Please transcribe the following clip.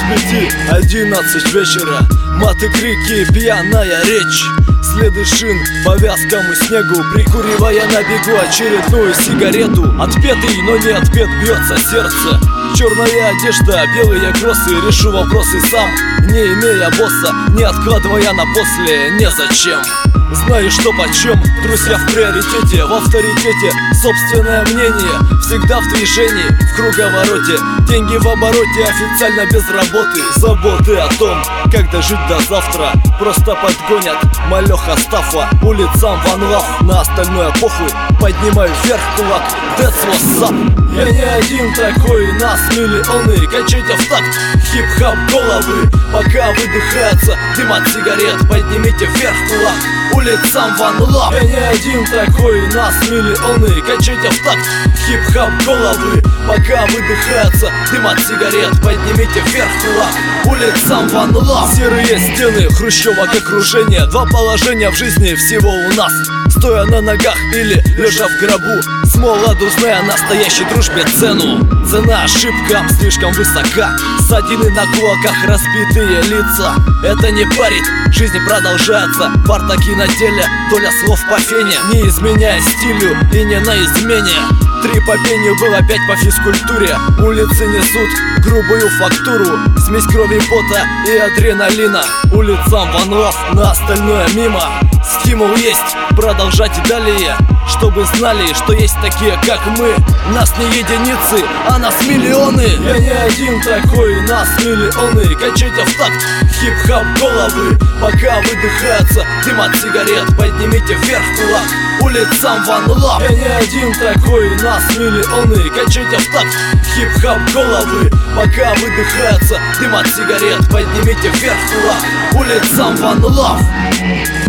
11 вечера, маты, крики, пьяная речь. Следы шин по вязкому снегу, прикуривая на бегу очередную сигарету. Отпетый, но не отпет бьется сердце. Черная одежда, белые кроссы, решу вопросы сам, не имея босса, не откладывая на после, незачем. Знаю, что почем, друзья в приоритете, в авторитете. Собственное мнение всегда в движении, в круговороте. Деньги в обороте, официально без работы. Заботы о том, как дожить до завтра, просто подгонят малеха стафа. Улицам One Love, на остальное похуй. Поднимаю вверх кулак, that's what's up. Я не один такой, нас миллионы. Качайте в такт, хип-хап головы. Пока выдыхается дым от сигарет, поднимите вверх кулак. Улицам One Love. Я не один такой, нас миллионы. Качайте в такт, хип-хап головы. Пока выдыхается дым от сигарет, поднимите вверх кулак. Улицам One Love. Серые стены, хрущевок окружение. Два положения в жизни всего у нас: стоя на ногах или лежа в гробу. С молоду зная настоящей дружбе цену. Цена ошибкам слишком высока. Ссадины на кулаках, разбитые лица. Это не парит, жизнь продолжается. Бартаки на теле, доля слов по фене. Не изменяя стилю и не на измене. 3 по пению, было 5 по физкультуре. Улицы несут грубую фактуру, смесь крови, пота и адреналина. Улицам One Love, на остальное мимо. Стимул есть, продолжать и далее, чтобы знали, что есть такие, как мы. Нас не единицы, а нас миллионы. Я не один такой, нас миллионы. Качайте в такт, хип-хап головы. Пока выдыхается дым от сигарет, поднимите вверх кулак. Улицам One Love. Я не один такой, нас миллионы. Качайте в такт, хип-хап головы. Пока выдыхается дым от сигарет, поднимите вверх кулак. Улицам One Love.